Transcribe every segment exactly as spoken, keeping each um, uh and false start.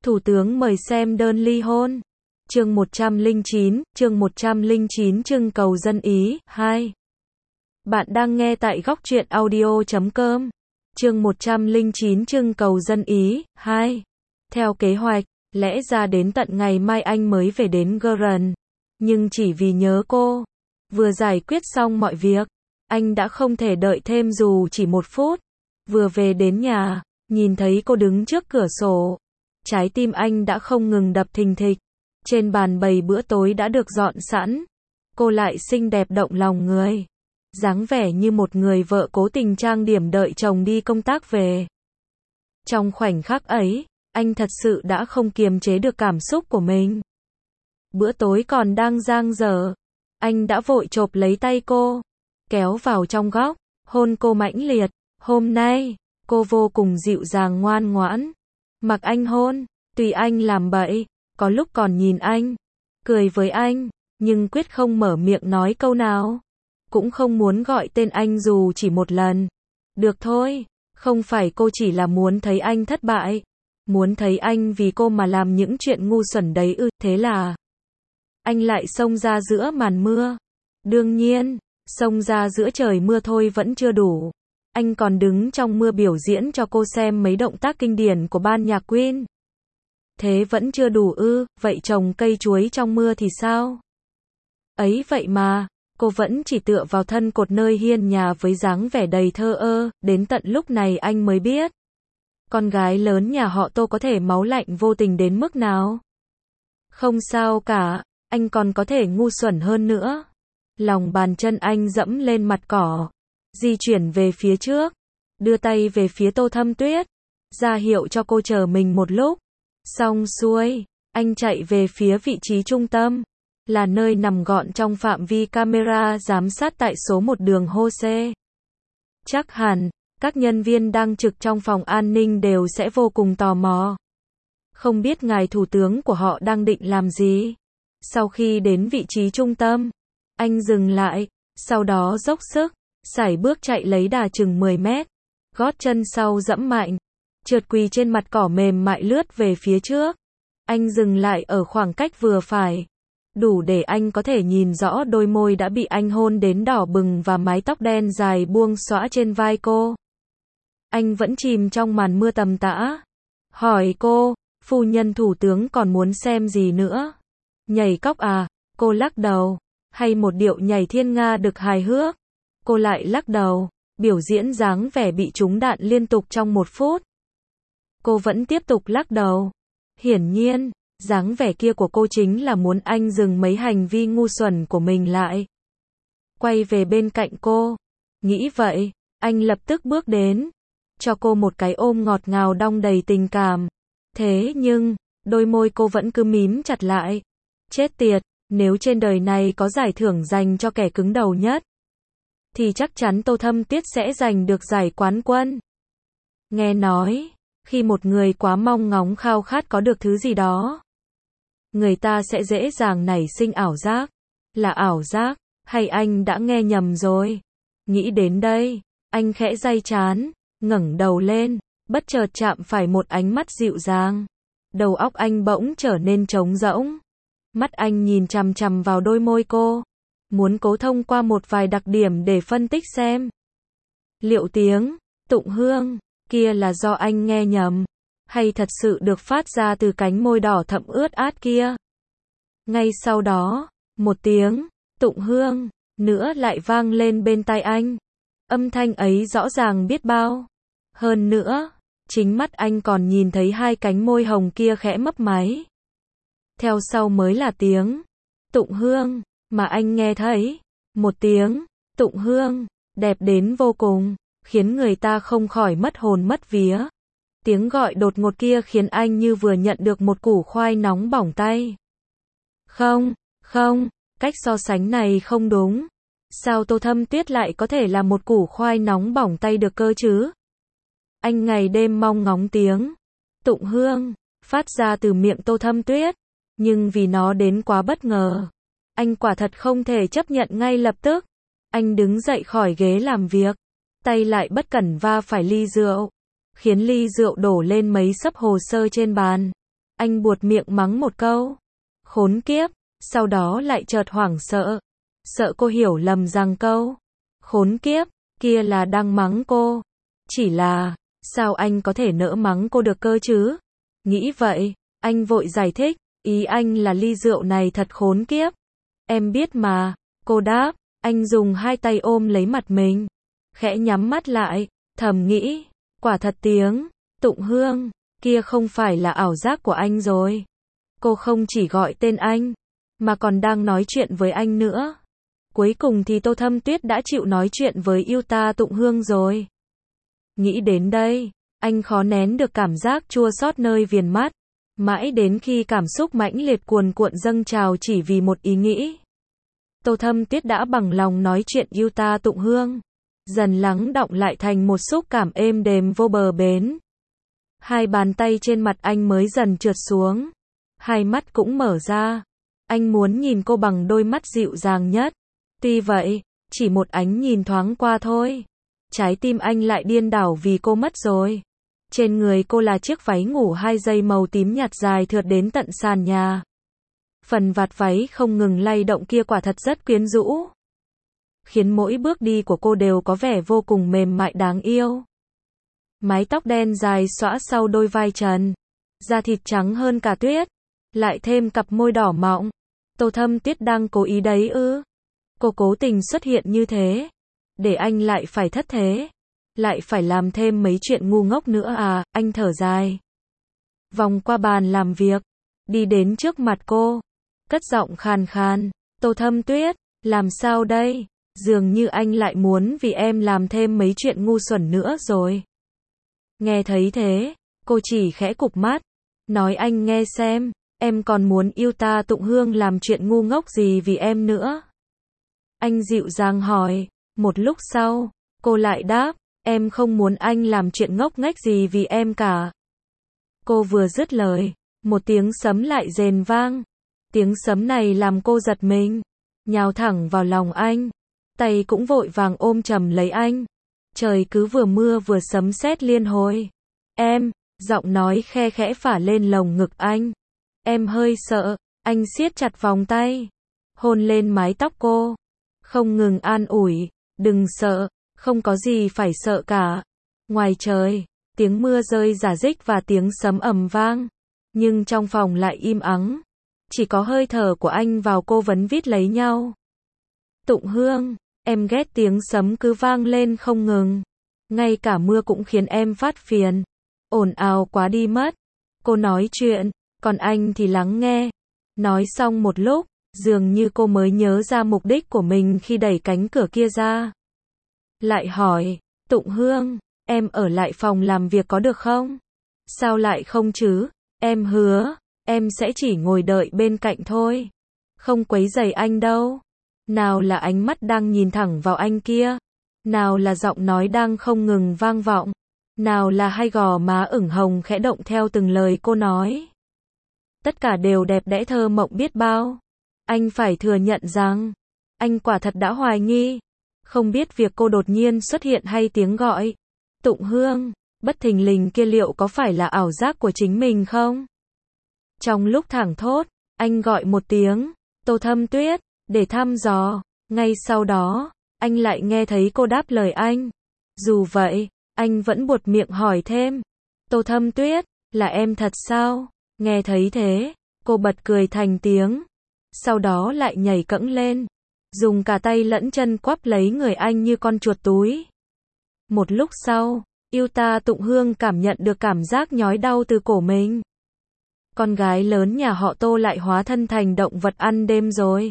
Thủ tướng mời xem đơn ly hôn. Chương một trăm lẻ chín, chương một trăm lẻ chín trưng cầu dân ý, hai. Bạn đang nghe tại góc truyện audio chấm com. Chương một trăm lẻ chín trưng cầu dân ý, hai. Theo kế hoạch, lẽ ra đến tận ngày mai anh mới về đến Gren. Nhưng chỉ vì nhớ cô, vừa giải quyết xong mọi việc, anh đã không thể đợi thêm dù chỉ một phút. Vừa về đến nhà, nhìn thấy cô đứng trước cửa sổ. Trái tim anh đã không ngừng đập thình thịch. Trên bàn bày bữa tối đã được dọn sẵn. Cô lại xinh đẹp động lòng người. Dáng vẻ như một người vợ cố tình trang điểm đợi chồng đi công tác về. Trong khoảnh khắc ấy, anh thật sự đã không kiềm chế được cảm xúc của mình. Bữa tối còn đang dang dở, anh đã vội chộp lấy tay cô, kéo vào trong góc, hôn cô mãnh liệt. Hôm nay, cô vô cùng dịu dàng ngoan ngoãn. Mặc anh hôn, tùy anh làm bậy, có lúc còn nhìn anh, cười với anh, nhưng quyết không mở miệng nói câu nào. Cũng không muốn gọi tên anh dù chỉ một lần. Được thôi, không phải cô chỉ là muốn thấy anh thất bại. Muốn thấy anh vì cô mà làm những chuyện ngu xuẩn đấy ư, thế là anh lại xông ra giữa màn mưa. Đương nhiên, xông ra giữa trời mưa thôi vẫn chưa đủ. Anh còn đứng trong mưa biểu diễn cho cô xem mấy động tác kinh điển của ban nhạc Queen. Thế vẫn chưa đủ ư, vậy trồng cây chuối trong mưa thì sao? Ấy vậy mà, cô vẫn chỉ tựa vào thân cột nơi hiên nhà với dáng vẻ đầy thơ ơ, đến tận lúc này anh mới biết. Con gái lớn nhà họ Tô có thể máu lạnh vô tình đến mức nào? Không sao cả, anh còn có thể ngu xuẩn hơn nữa. Lòng bàn chân anh dẫm lên mặt cỏ, di chuyển về phía trước, đưa tay về phía Tô Thâm Tuyết, ra hiệu cho cô chờ mình một lúc. Xong xuôi, anh chạy về phía vị trí trung tâm, là nơi nằm gọn trong phạm vi camera giám sát tại số một đường Hose. Chắc hẳn, các nhân viên đang trực trong phòng an ninh đều sẽ vô cùng tò mò. Không biết ngài thủ tướng của họ đang định làm gì. Sau khi đến vị trí trung tâm, anh dừng lại, sau đó dốc sức, sải bước chạy lấy đà chừng mười mét. Gót chân sau dẫm mạnh, trượt quỳ trên mặt cỏ mềm mại lướt về phía trước. Anh dừng lại ở khoảng cách vừa phải, đủ để anh có thể nhìn rõ đôi môi đã bị anh hôn đến đỏ bừng và mái tóc đen dài buông xõa trên vai cô. Anh vẫn chìm trong màn mưa tầm tã. Hỏi cô, phu nhân thủ tướng còn muốn xem gì nữa? Nhảy cóc à? Cô lắc đầu. Hay một điệu nhảy thiên nga được hài hước? Cô lại lắc đầu. Biểu diễn dáng vẻ bị trúng đạn liên tục trong một phút. Cô vẫn tiếp tục lắc đầu. Hiển nhiên, dáng vẻ kia của cô chính là muốn anh dừng mấy hành vi ngu xuẩn của mình lại. Quay về bên cạnh cô. Nghĩ vậy, anh lập tức bước đến, cho cô một cái ôm ngọt ngào đong đầy tình cảm. Thế nhưng, đôi môi cô vẫn cứ mím chặt lại. Chết tiệt, nếu trên đời này có giải thưởng dành cho kẻ cứng đầu nhất, thì chắc chắn Tô Thâm Tuyết sẽ giành được giải quán quân. Nghe nói, khi một người quá mong ngóng khao khát có được thứ gì đó, người ta sẽ dễ dàng nảy sinh ảo giác. Là ảo giác, hay anh đã nghe nhầm rồi? Nghĩ đến đây, anh khẽ day trán, ngẩng đầu lên, bất chợt chạm phải một ánh mắt dịu dàng. Đầu óc anh bỗng trở nên trống rỗng. Mắt anh nhìn chằm chằm vào đôi môi cô, muốn cố thông qua một vài đặc điểm để phân tích xem liệu tiếng tụng hương kia là do anh nghe nhầm, hay thật sự được phát ra từ cánh môi đỏ thẫm ướt át kia. Ngay sau đó, một tiếng tụng hương nữa lại vang lên bên tai anh. Âm thanh ấy rõ ràng biết bao. Hơn nữa, chính mắt anh còn nhìn thấy hai cánh môi hồng kia khẽ mấp máy. Theo sau mới là tiếng tụng hương mà anh nghe thấy. Một tiếng tụng hương đẹp đến vô cùng, khiến người ta không khỏi mất hồn mất vía. Tiếng gọi đột ngột kia khiến anh như vừa nhận được một củ khoai nóng bỏng tay. Không, không, cách so sánh này không đúng. Sao Tô Thâm Tuyết lại có thể là một củ khoai nóng bỏng tay được cơ chứ? Anh ngày đêm mong ngóng tiếng tụng hương phát ra từ miệng Tô Thâm Tuyết, nhưng vì nó đến quá bất ngờ, anh quả thật không thể chấp nhận ngay lập tức. Anh đứng dậy khỏi ghế làm việc, tay lại bất cẩn va phải ly rượu, khiến ly rượu đổ lên mấy xấp hồ sơ trên bàn. Anh buột miệng mắng một câu. Khốn kiếp, sau đó lại chợt hoảng sợ. Sợ cô hiểu lầm rằng câu khốn kiếp kia là đang mắng cô. Chỉ là, sao anh có thể nỡ mắng cô được cơ chứ? Nghĩ vậy, anh vội giải thích, ý anh là ly rượu này thật khốn kiếp. Em biết mà, cô đáp, anh dùng hai tay ôm lấy mặt mình. Khẽ nhắm mắt lại, thầm nghĩ, quả thật tiếng Tụng Hương kia không phải là ảo giác của anh rồi. Cô không chỉ gọi tên anh, mà còn đang nói chuyện với anh nữa. Cuối cùng thì Tô Thâm Tuyết đã chịu nói chuyện với yêu ta Tụng Hương rồi. Nghĩ đến đây, anh khó nén được cảm giác chua xót nơi viền mắt. Mãi đến khi cảm xúc mãnh liệt cuồn cuộn dâng trào chỉ vì một ý nghĩ. Tô Thâm Tuyết đã bằng lòng nói chuyện yêu ta Tụng Hương. Dần lắng đọng lại thành một xúc cảm êm đềm vô bờ bến. Hai bàn tay trên mặt anh mới dần trượt xuống. Hai mắt cũng mở ra. Anh muốn nhìn cô bằng đôi mắt dịu dàng nhất. Tuy vậy, chỉ một ánh nhìn thoáng qua thôi. Trái tim anh lại điên đảo vì cô mất rồi. Trên người cô là chiếc váy ngủ hai dây màu tím nhạt dài thượt đến tận sàn nhà. Phần vạt váy không ngừng lay động kia quả thật rất quyến rũ. Khiến mỗi bước đi của cô đều có vẻ vô cùng mềm mại đáng yêu. Mái tóc đen dài xõa sau đôi vai trần. Da thịt trắng hơn cả tuyết. Lại thêm cặp môi đỏ mọng. Tô Thâm Tuyết đang cố ý đấy ư? Cô cố tình xuất hiện như thế. Để anh lại phải thất thế. Lại phải làm thêm mấy chuyện ngu ngốc nữa à, anh thở dài. Vòng qua bàn làm việc. Đi đến trước mặt cô. Cất giọng khàn khàn. Tô Thâm Tuyết, làm sao đây? Dường như anh lại muốn vì em làm thêm mấy chuyện ngu xuẩn nữa rồi. Nghe thấy thế, cô chỉ khẽ cụp mắt. Nói anh nghe xem, em còn muốn yêu ta Tụng Hương làm chuyện ngu ngốc gì vì em nữa? Anh dịu dàng hỏi. Một lúc sau, cô lại đáp, em không muốn anh làm chuyện ngốc nghếch gì vì em cả. Cô vừa dứt lời, một tiếng sấm lại rền vang. Tiếng sấm này làm cô giật mình, nhào thẳng vào lòng anh. Tay cũng vội vàng ôm chầm lấy anh. Trời cứ vừa mưa vừa sấm sét liên hồi. Em, giọng nói khe khẽ phả lên lồng ngực anh. Em hơi sợ, anh siết chặt vòng tay. Hôn lên mái tóc cô. Không ngừng an ủi, đừng sợ, không có gì phải sợ cả. Ngoài trời, tiếng mưa rơi rả rích và tiếng sấm ầm vang. Nhưng trong phòng lại im ắng. Chỉ có hơi thở của anh vào cô vấn vít lấy nhau. Tụng Hương, em ghét tiếng sấm cứ vang lên không ngừng. Ngay cả mưa cũng khiến em phát phiền. Ồn ào quá đi mất. Cô nói chuyện, còn anh thì lắng nghe. Nói xong một lúc, dường như cô mới nhớ ra mục đích của mình khi đẩy cánh cửa kia ra. Lại hỏi, Tụng Hương, em ở lại phòng làm việc có được không? Sao lại không chứ? Em hứa, em sẽ chỉ ngồi đợi bên cạnh thôi. Không quấy rầy anh đâu. Nào là ánh mắt đang nhìn thẳng vào anh kia. Nào là giọng nói đang không ngừng vang vọng. Nào là hai gò má ửng hồng khẽ động theo từng lời cô nói. Tất cả đều đẹp đẽ thơ mộng biết bao. Anh phải thừa nhận rằng, anh quả thật đã hoài nghi. Không biết việc cô đột nhiên xuất hiện hay tiếng gọi Tụng Hương, bất thình lình kia liệu có phải là ảo giác của chính mình không? Trong lúc thảng thốt, anh gọi một tiếng, Tô Thâm Tuyết, để thăm dò. Ngay sau đó, anh lại nghe thấy cô đáp lời anh. Dù vậy, anh vẫn buột miệng hỏi thêm. Tô Thâm Tuyết, là em thật sao? Nghe thấy thế, cô bật cười thành tiếng. Sau đó lại nhảy cẫng lên. Dùng cả tay lẫn chân quắp lấy người anh như con chuột túi. Một lúc sau, yêu ta Tụng Hương cảm nhận được cảm giác nhói đau từ cổ mình. Con gái lớn nhà họ Tô lại hóa thân thành động vật ăn đêm rồi.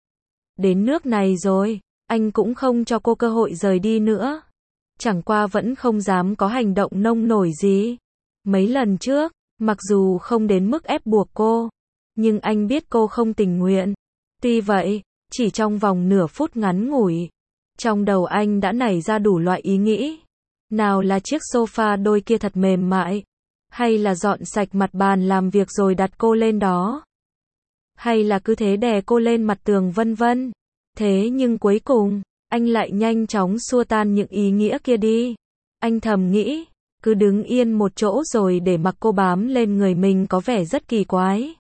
Đến nước này rồi, anh cũng không cho cô cơ hội rời đi nữa. Chẳng qua vẫn không dám có hành động nông nổi gì. Mấy lần trước, mặc dù không đến mức ép buộc cô, nhưng anh biết cô không tình nguyện. Tuy vậy, chỉ trong vòng nửa phút ngắn ngủi, trong đầu anh đã nảy ra đủ loại ý nghĩ. Nào là chiếc sofa đôi kia thật mềm mại, hay là dọn sạch mặt bàn làm việc rồi đặt cô lên đó, hay là cứ thế đè cô lên mặt tường vân vân. Thế nhưng cuối cùng, anh lại nhanh chóng xua tan những ý nghĩa kia đi. Anh thầm nghĩ, cứ đứng yên một chỗ rồi để mặc cô bám lên người mình có vẻ rất kỳ quái.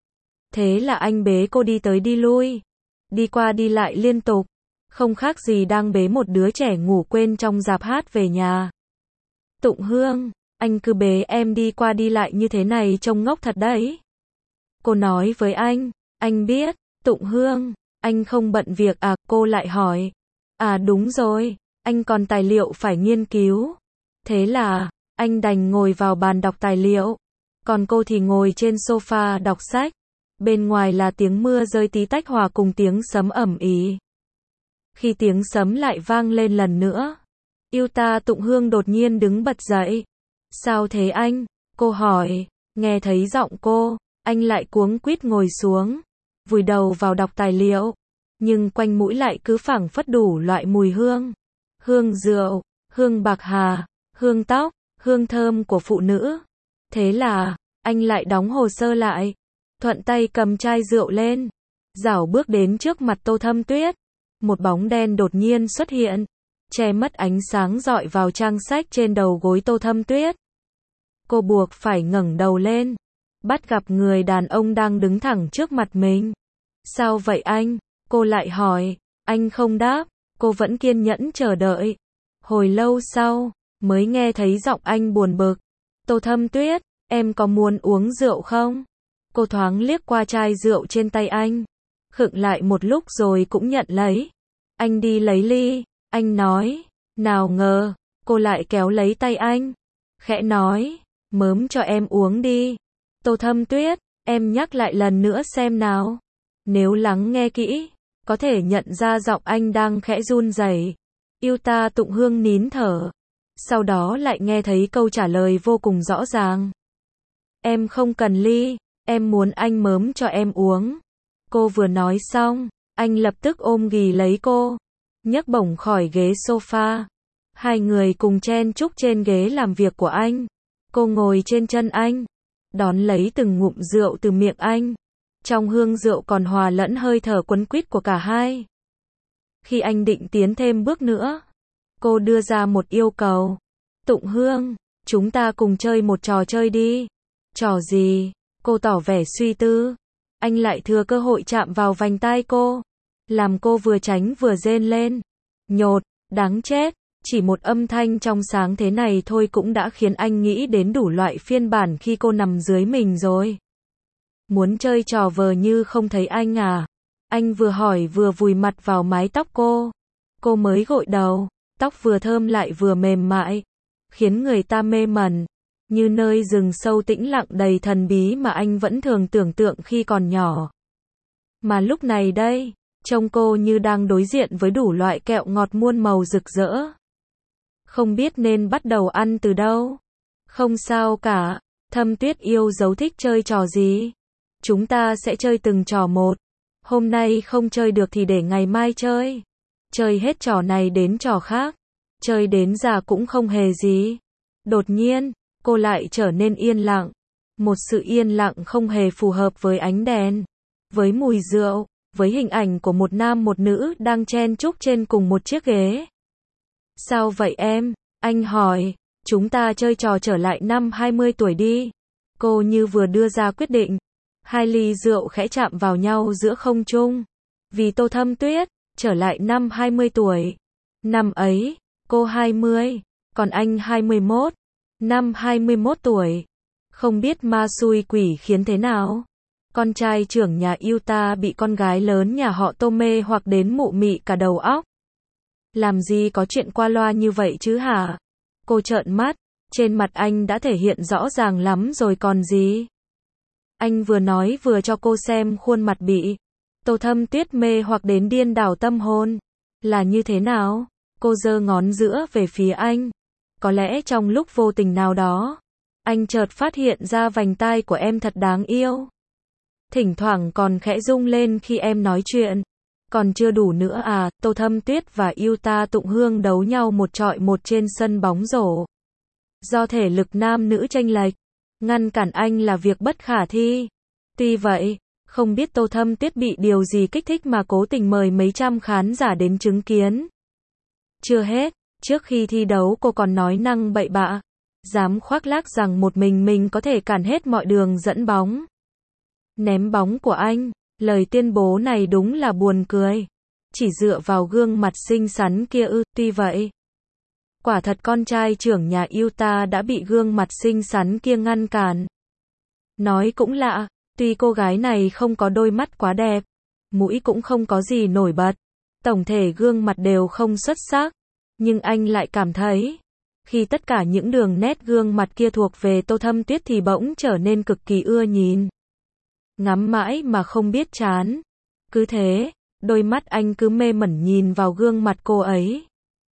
Thế là anh bế cô đi tới đi lui, đi qua đi lại liên tục, không khác gì đang bế một đứa trẻ ngủ quên trong rạp hát về nhà. Tụng Hương, anh cứ bế em đi qua đi lại như thế này trông ngốc thật đấy. Cô nói với anh, anh biết. Tụng Hương, anh không bận việc à? Cô lại hỏi. À đúng rồi, anh còn tài liệu phải nghiên cứu. Thế là, anh đành ngồi vào bàn đọc tài liệu, còn cô thì ngồi trên sofa đọc sách. Bên ngoài là tiếng mưa rơi tí tách hòa cùng tiếng sấm ầm ĩ. Khi tiếng sấm lại vang lên lần nữa, Yuta Tụng Hương đột nhiên đứng bật dậy. Sao thế anh? Cô hỏi. Nghe thấy giọng cô, anh lại cuống quýt ngồi xuống, vùi đầu vào đọc tài liệu, nhưng quanh mũi lại cứ phảng phất đủ loại mùi hương. Hương rượu, hương bạc hà, hương tóc, hương thơm của phụ nữ. Thế là, anh lại đóng hồ sơ lại, thuận tay cầm chai rượu lên, rảo bước đến trước mặt Tô Thâm Tuyết. Một bóng đen đột nhiên xuất hiện, che mất ánh sáng rọi vào trang sách trên đầu gối Tô Thâm Tuyết. Cô buộc phải ngẩng đầu lên, bắt gặp người đàn ông đang đứng thẳng trước mặt mình. Sao vậy anh? Cô lại hỏi. Anh không đáp, cô vẫn kiên nhẫn chờ đợi. Hồi lâu sau, mới nghe thấy giọng anh buồn bực. Tô Thâm Tuyết, em có muốn uống rượu không? Cô thoáng liếc qua chai rượu trên tay anh, khựng lại một lúc rồi cũng nhận lấy. Anh đi lấy ly, anh nói. Nào ngờ, cô lại kéo lấy tay anh, khẽ nói, mớm cho em uống đi. Tô Thâm Tuyết, em nhắc lại lần nữa xem nào. Nếu lắng nghe kỹ, có thể nhận ra giọng anh đang khẽ run rẩy. Yuta Tụng Hương nín thở, sau đó lại nghe thấy câu trả lời vô cùng rõ ràng. Em không cần ly, em muốn anh mớm cho em uống. Cô vừa nói xong, anh lập tức ôm ghì lấy cô, nhấc bổng khỏi ghế sofa. Hai người cùng chen chúc trên ghế làm việc của anh. Cô ngồi trên chân anh, đón lấy từng ngụm rượu từ miệng anh. Trong hương rượu còn hòa lẫn hơi thở quấn quýt của cả hai. Khi anh định tiến thêm bước nữa, cô đưa ra một yêu cầu. Tụng Hương, chúng ta cùng chơi một trò chơi đi. Trò gì? Cô tỏ vẻ suy tư. Anh lại thừa cơ hội chạm vào vành tai cô, làm cô vừa tránh vừa rên lên. Nhột, đáng chết. Chỉ một âm thanh trong sáng thế này thôi cũng đã khiến anh nghĩ đến đủ loại phiên bản khi cô nằm dưới mình rồi. Muốn chơi trò vờ như không thấy anh à? Anh vừa hỏi vừa vùi mặt vào mái tóc cô. Cô mới gội đầu, tóc vừa thơm lại vừa mềm mại, khiến người ta mê mẩn, như nơi rừng sâu tĩnh lặng đầy thần bí mà anh vẫn thường tưởng tượng khi còn nhỏ. Mà lúc này đây, trông cô như đang đối diện với đủ loại kẹo ngọt muôn màu rực rỡ. Không biết nên bắt đầu ăn từ đâu. Không sao cả, Thâm Tuyết yêu dấu thích chơi trò gì. Chúng ta sẽ chơi từng trò một. Hôm nay không chơi được thì để ngày mai chơi. Chơi hết trò này đến trò khác. Chơi đến già cũng không hề gì. Đột nhiên, cô lại trở nên yên lặng. Một sự yên lặng không hề phù hợp với ánh đèn, với mùi rượu, với hình ảnh của một nam một nữ đang chen chúc trên cùng một chiếc ghế. Sao vậy em? Anh hỏi. Chúng ta chơi trò trở lại năm hai mươi tuổi đi. Cô như vừa đưa ra quyết định. Hai ly rượu khẽ chạm vào nhau giữa không trung. Vì Tô Thâm Tuyết, trở lại năm hai mươi tuổi. Năm ấy, cô hai mươi, còn anh hai mươi mốt. Năm hai mươi mốt tuổi. Không biết ma xui quỷ khiến thế nào. Con trai trưởng nhà Yuta bị con gái lớn nhà họ Tô mê hoặc đến mụ mị cả đầu óc. Làm gì có chuyện qua loa như vậy chứ hả? Cô trợn mắt, trên mặt anh đã thể hiện rõ ràng lắm rồi còn gì. Anh vừa nói vừa cho cô xem khuôn mặt bị Tô Thâm Tuyết mê hoặc đến điên đảo tâm hồn. Là như thế nào? Cô giơ ngón giữa về phía anh. Có lẽ trong lúc vô tình nào đó, anh chợt phát hiện ra vành tai của em thật đáng yêu. Thỉnh thoảng còn khẽ rung lên khi em nói chuyện. Còn chưa đủ nữa à? Tô Thâm Tuyết và Yuta Tụng Hương đấu nhau một trọi một trên sân bóng rổ. Do thể lực nam nữ chênh lệch, ngăn cản anh là việc bất khả thi. Tuy vậy, không biết Tô Thâm Tuyết bị điều gì kích thích mà cố tình mời mấy trăm khán giả đến chứng kiến. Chưa hết, trước khi thi đấu cô còn nói năng bậy bạ, dám khoác lác rằng một mình mình có thể cản hết mọi đường dẫn bóng. Ném bóng của anh, lời tuyên bố này đúng là buồn cười. Chỉ dựa vào gương mặt xinh xắn kia ư, tuy vậy. Quả thật con trai trưởng nhà Utah đã bị gương mặt xinh xắn kia ngăn cản. Nói cũng lạ, tuy cô gái này không có đôi mắt quá đẹp, mũi cũng không có gì nổi bật, tổng thể gương mặt đều không xuất sắc, nhưng anh lại cảm thấy, khi tất cả những đường nét gương mặt kia thuộc về Tô Thâm Tuyết thì bỗng trở nên cực kỳ ưa nhìn. Ngắm mãi mà không biết chán. Cứ thế, đôi mắt anh cứ mê mẩn nhìn vào gương mặt cô ấy.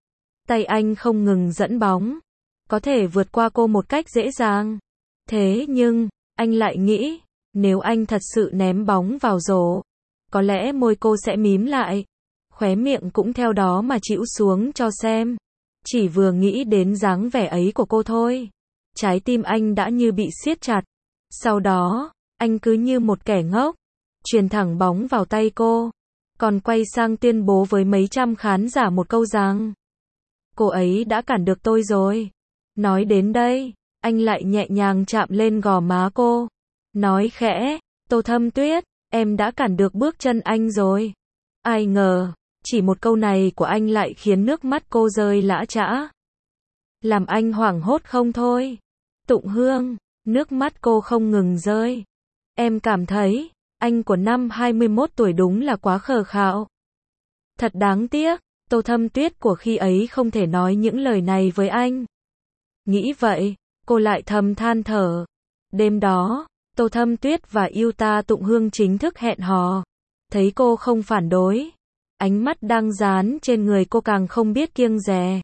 Tay anh không ngừng dẫn bóng, có thể vượt qua cô một cách dễ dàng. Thế nhưng, anh lại nghĩ, nếu anh thật sự ném bóng vào rổ, có lẽ môi cô sẽ mím lại, khóe miệng cũng theo đó mà chịu xuống cho xem. Chỉ vừa nghĩ đến dáng vẻ ấy của cô thôi, trái tim anh đã như bị siết chặt. Sau đó, anh cứ như một kẻ ngốc, chuyền thẳng bóng vào tay cô, còn quay sang tuyên bố với mấy trăm khán giả một câu rằng, cô ấy đã cản được tôi rồi. Nói đến đây, anh lại nhẹ nhàng chạm lên gò má cô, nói khẽ, Tô Thâm Tuyết, em đã cản được bước chân anh rồi. Ai ngờ, chỉ một câu này của anh lại khiến nước mắt cô rơi lã chã, làm anh hoảng hốt không thôi. Tụng Hương, nước mắt cô không ngừng rơi. Em cảm thấy, anh của năm hai mươi mốt tuổi đúng là quá khờ khạo. Thật đáng tiếc, Tô Thâm Tuyết của khi ấy không thể nói những lời này với anh. Nghĩ vậy, cô lại thầm than thở. Đêm đó, Tô Thâm Tuyết và Utah Tụng Hương chính thức hẹn hò. Thấy cô không phản đối, ánh mắt đang dán trên người cô càng không biết kiêng dè.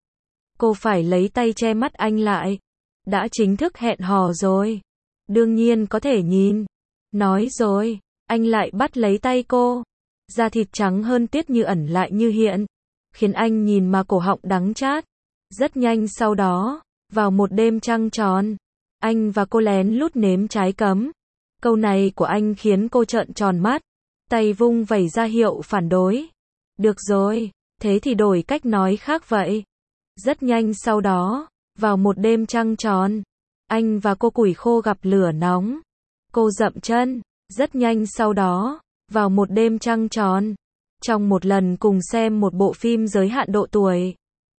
Cô phải lấy tay che mắt anh lại. Đã chính thức hẹn hò rồi, đương nhiên có thể nhìn. Nói rồi, anh lại bắt lấy tay cô. Da thịt trắng hơn tiết như ẩn lại như hiện, khiến anh nhìn mà cổ họng đắng chát. Rất nhanh sau đó, vào một đêm trăng tròn, anh và cô lén lút nếm trái cấm. Câu này của anh khiến cô trợn tròn mắt, tay vung vẩy ra hiệu phản đối. Được rồi, thế thì đổi cách nói khác vậy. Rất nhanh sau đó, vào một đêm trăng tròn, anh và cô củi khô gặp lửa nóng. Cô dậm chân. Rất nhanh sau đó, vào một đêm trăng tròn, trong một lần cùng xem một bộ phim giới hạn độ tuổi,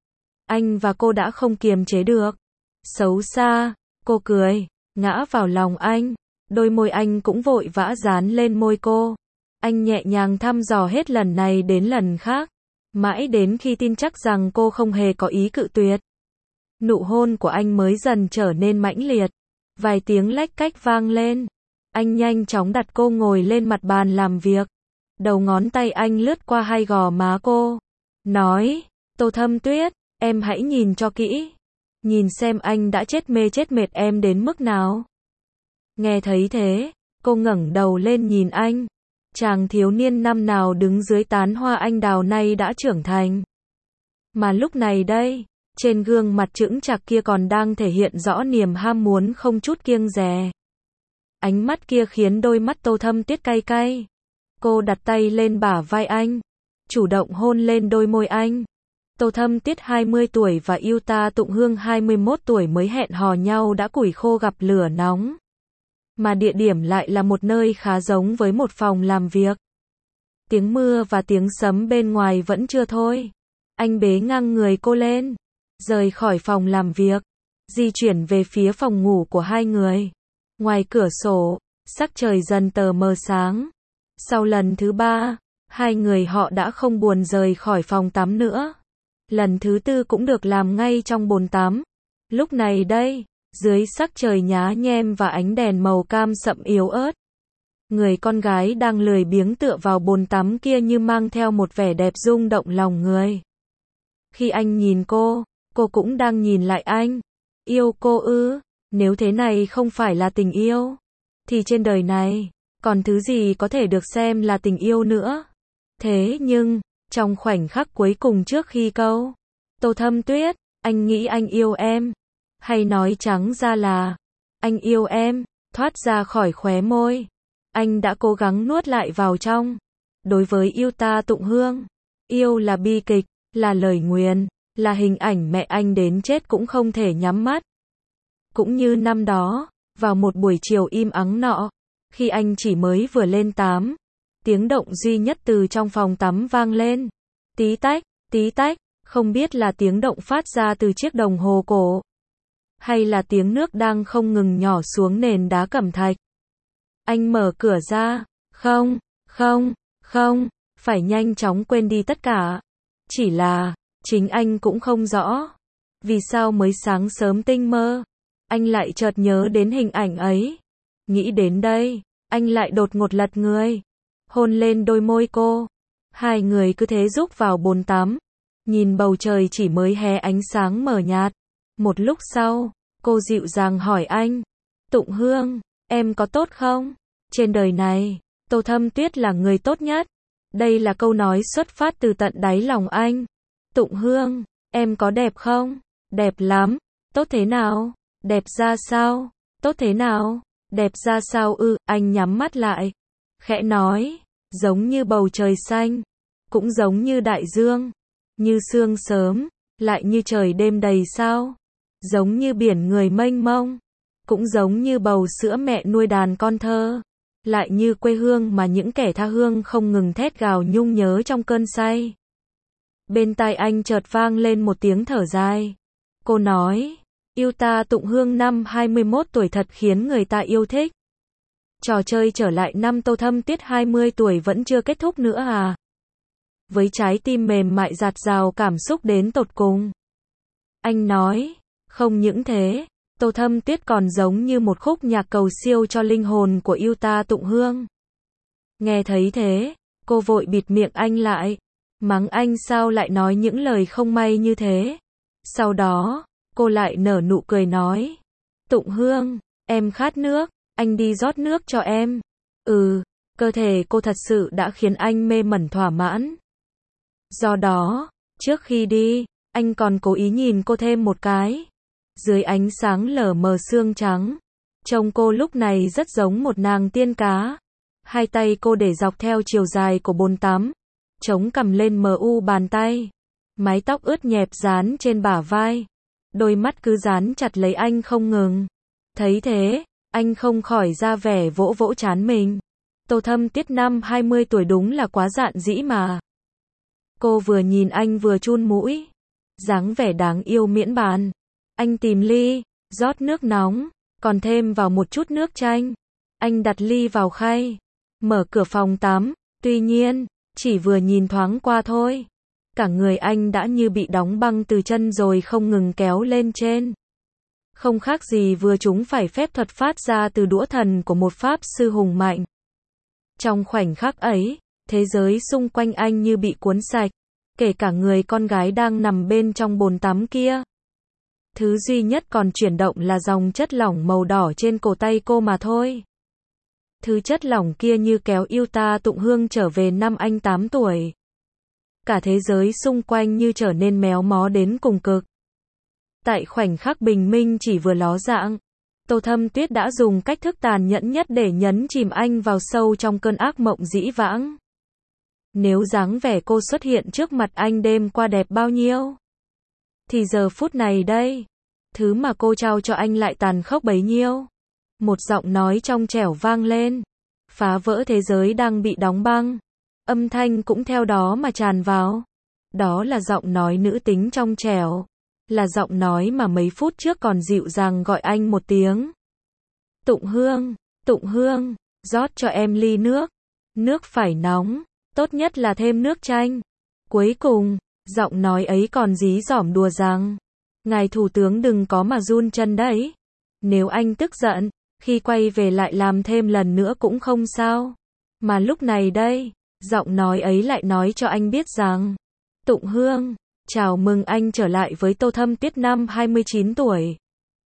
anh và cô đã không kiềm chế được. Xấu xa, cô cười, ngã vào lòng anh. Đôi môi anh cũng vội vã dán lên môi cô. Anh nhẹ nhàng thăm dò hết lần này đến lần khác, mãi đến khi tin chắc rằng cô không hề có ý cự tuyệt. Nụ hôn của anh mới dần trở nên mãnh liệt. Vài tiếng lách cách vang lên. Anh nhanh chóng đặt cô ngồi lên mặt bàn làm việc. Đầu ngón tay anh lướt qua hai gò má cô. Nói, Tô Thâm Tuyết, em hãy nhìn cho kỹ. Nhìn xem anh đã chết mê chết mệt em đến mức nào. Nghe thấy thế, cô ngẩng đầu lên nhìn anh. Chàng thiếu niên năm nào đứng dưới tán hoa anh đào nay đã trưởng thành. Mà lúc này đây, trên gương mặt chững chạc kia còn đang thể hiện rõ niềm ham muốn không chút kiêng dè. Ánh mắt kia khiến đôi mắt Tô Thâm Tuyết cay cay. Cô đặt tay lên bả vai anh, chủ động hôn lên đôi môi anh. Tô Thâm Tuyết hai mươi tuổi và Utah Tụng Hương hai mươi mốt tuổi mới hẹn hò nhau đã củi khô gặp lửa nóng. Mà địa điểm lại là một nơi khá giống với một phòng làm việc. Tiếng mưa và tiếng sấm bên ngoài vẫn chưa thôi. Anh bế ngang người cô lên, rời khỏi phòng làm việc, di chuyển về phía phòng ngủ của hai người. Ngoài cửa sổ, sắc trời dần tờ mờ sáng. Sau lần thứ ba, hai người họ đã không buồn rời khỏi phòng tắm nữa. Lần thứ tư cũng được làm ngay trong bồn tắm. Lúc này đây, dưới sắc trời nhá nhem và ánh đèn màu cam sậm yếu ớt, người con gái đang lười biếng tựa vào bồn tắm kia như mang theo một vẻ đẹp rung động lòng người. Khi anh nhìn cô, cô cũng đang nhìn lại anh. Yêu cô ư? Nếu thế này không phải là tình yêu, thì trên đời này, còn thứ gì có thể được xem là tình yêu nữa. Thế nhưng, trong khoảnh khắc cuối cùng trước khi câu, Tô Thâm Tuyết, anh nghĩ anh yêu em, hay nói trắng ra là, anh yêu em, thoát ra khỏi khóe môi. Anh đã cố gắng nuốt lại vào trong. Đối với Utah Tụng Hương, yêu là bi kịch, là lời nguyền, là hình ảnh mẹ anh đến chết cũng không thể nhắm mắt. Cũng như năm đó, vào một buổi chiều im ắng nọ, khi anh chỉ mới vừa lên tám, tiếng động duy nhất từ trong phòng tắm vang lên. Tí tách, tí tách, không biết là tiếng động phát ra từ chiếc đồng hồ cổ, hay là tiếng nước đang không ngừng nhỏ xuống nền đá cẩm thạch. Anh mở cửa ra, không, không, không, phải nhanh chóng quên đi tất cả. Chỉ là, chính anh cũng không rõ. Vì sao mới sáng sớm tinh mơ, anh lại chợt nhớ đến hình ảnh ấy. Nghĩ đến đây, anh lại đột ngột lật người, hôn lên đôi môi cô. Hai người cứ thế rúc vào bồn tắm, nhìn bầu trời chỉ mới hé ánh sáng mờ nhạt. Một lúc sau, cô dịu dàng hỏi anh, Tụng Hương, em có tốt không? Trên đời này, Tô Thâm Tuyết là người tốt nhất. Đây là câu nói xuất phát từ tận đáy lòng anh. Tụng Hương, em có đẹp không? Đẹp lắm. Tốt thế nào? Đẹp ra sao? Tốt thế nào? Đẹp ra sao ư? Anh nhắm mắt lại, khẽ nói, giống như bầu trời xanh, cũng giống như đại dương, như sương sớm, lại như trời đêm đầy sao, giống như biển người mênh mông, cũng giống như bầu sữa mẹ nuôi đàn con thơ, lại như quê hương mà những kẻ tha hương không ngừng thét gào nhung nhớ trong cơn say. Bên tai anh chợt vang lên một tiếng thở dài. Cô nói, yêu ta Tụng Hương năm hai mươi mốt tuổi thật khiến người ta yêu thích. Trò chơi trở lại năm Tô Thâm Tuyết hai mươi tuổi vẫn chưa kết thúc nữa à? Với trái tim mềm mại dạt dào cảm xúc đến tột cùng. Anh nói, không những thế, Tô Thâm Tuyết còn giống như một khúc nhạc cầu siêu cho linh hồn của yêu ta Tụng Hương. Nghe thấy thế, cô vội bịt miệng anh lại, mắng anh sao lại nói những lời không may như thế. Sau đó, cô lại nở nụ cười nói, Tụng Hương, em khát nước, anh đi rót nước cho em. Ừ, cơ thể cô thật sự đã khiến anh mê mẩn thỏa mãn. Do đó, trước khi đi, anh còn cố ý nhìn cô thêm một cái. Dưới ánh sáng lờ mờ sương trắng, trông cô lúc này rất giống một nàng tiên cá. Hai tay cô để dọc theo chiều dài của bồn tắm, chống cằm lên mờ u bàn tay, mái tóc ướt nhẹp dán trên bả vai, đôi mắt cứ dán chặt lấy anh không ngừng. Thấy thế, anh không khỏi ra vẻ vỗ vỗ trán mình. Tô Thâm Tuyết năm hai mươi tuổi đúng là quá dạn dĩ mà. Cô vừa nhìn anh vừa chun mũi, dáng vẻ đáng yêu miễn bàn. Anh tìm ly, rót nước nóng, còn thêm vào một chút nước chanh. Anh đặt ly vào khay, mở cửa phòng tắm. Tuy nhiên, chỉ vừa nhìn thoáng qua thôi, cả người anh đã như bị đóng băng từ chân rồi không ngừng kéo lên trên. Không khác gì vừa trúng phải phép thuật phát ra từ đũa thần của một pháp sư hùng mạnh. Trong khoảnh khắc ấy, thế giới xung quanh anh như bị cuốn sạch, kể cả người con gái đang nằm bên trong bồn tắm kia. Thứ duy nhất còn chuyển động là dòng chất lỏng màu đỏ trên cổ tay cô mà thôi. Thứ chất lỏng kia như kéo yêu ta Tụng Hương trở về năm anh tám tuổi. Cả thế giới xung quanh như trở nên méo mó đến cùng cực. Tại khoảnh khắc bình minh chỉ vừa ló dạng, Tô Thâm Tuyết đã dùng cách thức tàn nhẫn nhất để nhấn chìm anh vào sâu trong cơn ác mộng dĩ vãng. Nếu dáng vẻ cô xuất hiện trước mặt anh đêm qua đẹp bao nhiêu, thì giờ phút này đây, thứ mà cô trao cho anh lại tàn khốc bấy nhiêu. Một giọng nói trong trẻo vang lên, phá vỡ thế giới đang bị đóng băng. Âm thanh cũng theo đó mà tràn vào. Đó là giọng nói nữ tính trong trẻo, là giọng nói mà mấy phút trước còn dịu dàng gọi anh một tiếng. Tụng Hương, Tụng Hương, rót cho em ly nước. Nước phải nóng, tốt nhất là thêm nước chanh. Cuối cùng, giọng nói ấy còn dí dỏm đùa rằng, ngài thủ tướng đừng có mà run chân đấy. Nếu anh tức giận, khi quay về lại làm thêm lần nữa cũng không sao. Mà lúc này đây, giọng nói ấy lại nói cho anh biết rằng, Tụng Hương, chào mừng anh trở lại với Tô Thâm Tuyết năm hai mươi chín tuổi.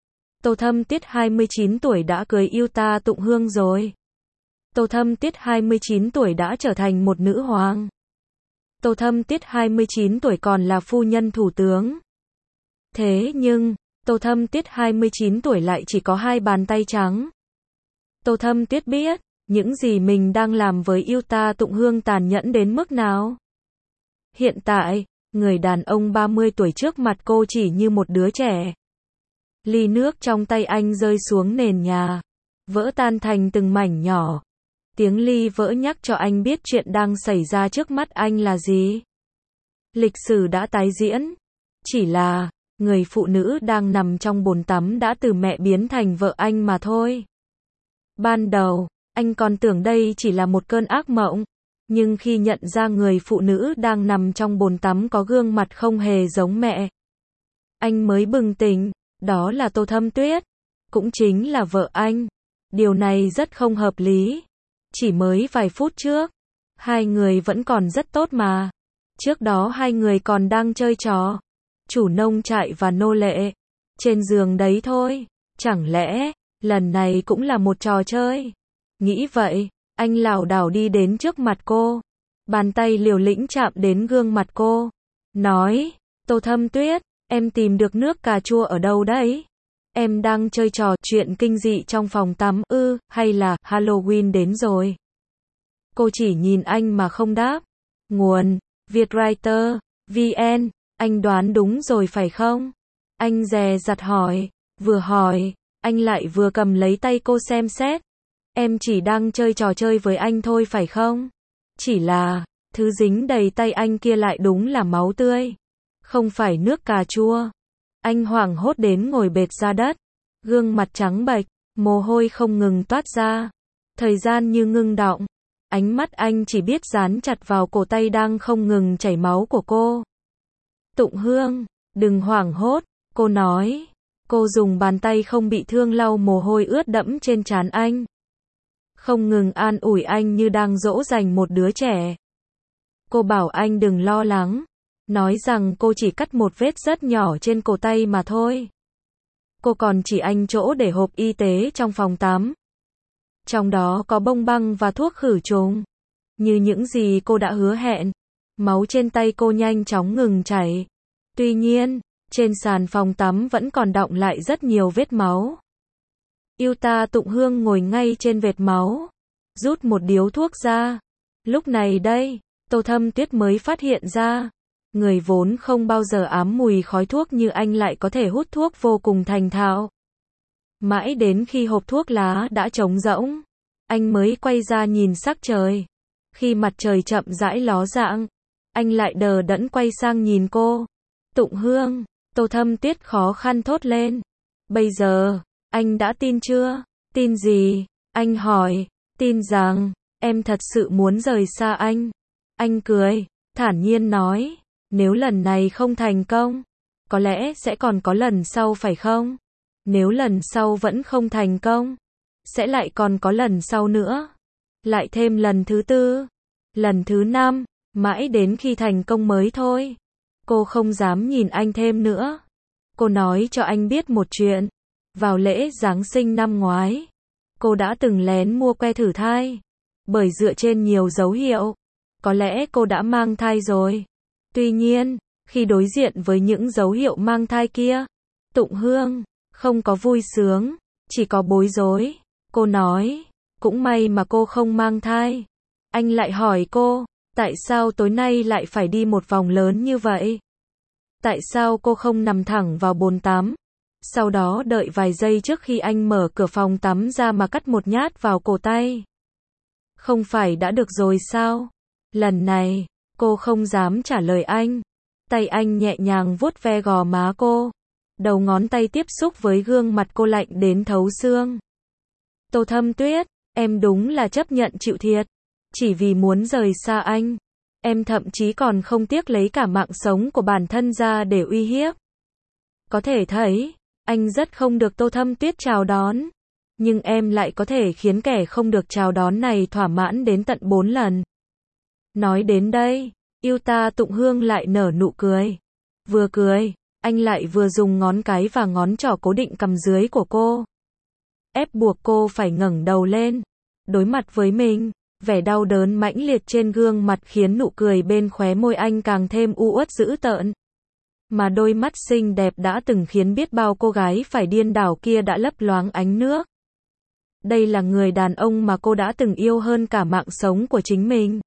Tô Thâm Tuyết hai mươi chín tuổi đã cưới yêu ta Tụng Hương rồi. Tô Thâm Tuyết hai mươi chín tuổi đã trở thành một nữ hoàng. Tô Thâm Tuyết hai mươi chín tuổi còn là phu nhân thủ tướng. Thế nhưng, Tô Thâm Tuyết hai mươi chín tuổi lại chỉ có hai bàn tay trắng. Tô Thâm Tuyết biết, những gì mình đang làm với yêu ta Tụng Hương tàn nhẫn đến mức nào. Hiện tại, người đàn ông ba mươi tuổi trước mặt cô chỉ như một đứa trẻ. Ly nước trong tay anh rơi xuống nền nhà, vỡ tan thành từng mảnh nhỏ. Tiếng ly vỡ nhắc cho anh biết chuyện đang xảy ra trước mắt anh là gì. Lịch sử đã tái diễn. Chỉ là, người phụ nữ đang nằm trong bồn tắm đã từ mẹ biến thành vợ anh mà thôi. Ban đầu, anh còn tưởng đây chỉ là một cơn ác mộng. Nhưng khi nhận ra người phụ nữ đang nằm trong bồn tắm có gương mặt không hề giống mẹ, anh mới bừng tỉnh, đó là Tô Thâm Tuyết, cũng chính là vợ anh. Điều này rất không hợp lý. Chỉ mới vài phút trước, hai người vẫn còn rất tốt mà. Trước đó hai người còn đang chơi trò chủ nông trại và nô lệ trên giường đấy thôi. Chẳng lẽ lần này cũng là một trò chơi? Nghĩ vậy, anh lảo đảo đi đến trước mặt cô, bàn tay liều lĩnh chạm đến gương mặt cô, nói: Tô Thâm Tuyết, em tìm được nước cà chua ở đâu đấy? Em đang chơi trò chuyện kinh dị trong phòng tắm ư, hay là Halloween đến rồi? Cô chỉ nhìn anh mà không đáp. Nguồn: Vietwriter, vn. Anh đoán đúng rồi phải không? Anh dè dặt hỏi. Vừa hỏi, anh lại vừa cầm lấy tay cô xem xét. Em chỉ đang chơi trò chơi với anh thôi phải không? Chỉ là, thứ dính đầy tay anh kia lại đúng là máu tươi, không phải nước cà chua. Anh hoảng hốt đến ngồi bệt ra đất, gương mặt trắng bệch, mồ hôi không ngừng toát ra. Thời gian như ngưng đọng, ánh mắt anh chỉ biết dán chặt vào cổ tay đang không ngừng chảy máu của cô. Tụng Hương, đừng hoảng hốt, cô nói. Cô dùng bàn tay không bị thương lau mồ hôi ướt đẫm trên trán anh, không ngừng an ủi anh như đang dỗ dành một đứa trẻ. Cô bảo anh đừng lo lắng, nói rằng cô chỉ cắt một vết rất nhỏ trên cổ tay mà thôi. Cô còn chỉ anh chỗ để hộp y tế trong phòng tắm. Trong đó có bông băng và thuốc khử trùng. Như những gì cô đã hứa hẹn, máu trên tay cô nhanh chóng ngừng chảy. Tuy nhiên, trên sàn phòng tắm vẫn còn đọng lại rất nhiều vết máu. Yêu ta Tụng Hương ngồi ngay trên vệt máu, rút một điếu thuốc ra. Lúc này đây, Tô Thâm Tuyết mới phát hiện ra, người vốn không bao giờ ám mùi khói thuốc như anh lại có thể hút thuốc vô cùng thành thạo. Mãi đến khi hộp thuốc lá đã trống rỗng, anh mới quay ra nhìn sắc trời. Khi mặt trời chậm rãi ló dạng, anh lại đờ đẫn quay sang nhìn cô. Tụng Hương, Tô Thâm Tuyết khó khăn thốt lên. Bây giờ, anh đã tin chưa? Tin gì? Anh hỏi. Tin rằng, em thật sự muốn rời xa anh. Anh cười, thản nhiên nói. Nếu lần này không thành công, có lẽ sẽ còn có lần sau phải không? Nếu lần sau vẫn không thành công, sẽ lại còn có lần sau nữa. Lại thêm lần thứ tư, lần thứ năm, mãi đến khi thành công mới thôi. Cô không dám nhìn anh thêm nữa. Cô nói cho anh biết một chuyện. Vào lễ Giáng sinh năm ngoái, cô đã từng lén mua que thử thai. Bởi dựa trên nhiều dấu hiệu, có lẽ cô đã mang thai rồi. Tuy nhiên, khi đối diện với những dấu hiệu mang thai kia, Tụng Hương không có vui sướng, chỉ có bối rối. Cô nói, cũng may mà cô không mang thai. Anh lại hỏi cô, tại sao tối nay lại phải đi một vòng lớn như vậy? Tại sao cô không nằm thẳng vào bồn tắm? Sau đó đợi vài giây trước khi anh mở cửa phòng tắm ra mà cắt một nhát vào cổ tay. Không phải đã được rồi sao? Lần này, cô không dám trả lời anh. Tay anh nhẹ nhàng vuốt ve gò má cô. Đầu ngón tay tiếp xúc với gương mặt cô lạnh đến thấu xương. Tô Thâm Tuyết, em đúng là chấp nhận chịu thiệt. Chỉ vì muốn rời xa anh. Em thậm chí còn không tiếc lấy cả mạng sống của bản thân ra để uy hiếp. Có thể thấy, anh rất không được Tô Thâm Tuyết chào đón. Nhưng em lại có thể khiến kẻ không được chào đón này thỏa mãn đến tận bốn lần. Nói đến đây, yêu ta Tụng Hương lại nở nụ cười. Vừa cười, anh lại vừa dùng ngón cái và ngón trỏ cố định cằm dưới của cô. Ép buộc cô phải ngẩng đầu lên, đối mặt với mình. Vẻ đau đớn mãnh liệt trên gương mặt khiến nụ cười bên khóe môi anh càng thêm u uất dữ tợn. Mà đôi mắt xinh đẹp đã từng khiến biết bao cô gái phải điên đảo kia đã lấp loáng ánh nước. Đây là người đàn ông mà cô đã từng yêu hơn cả mạng sống của chính mình.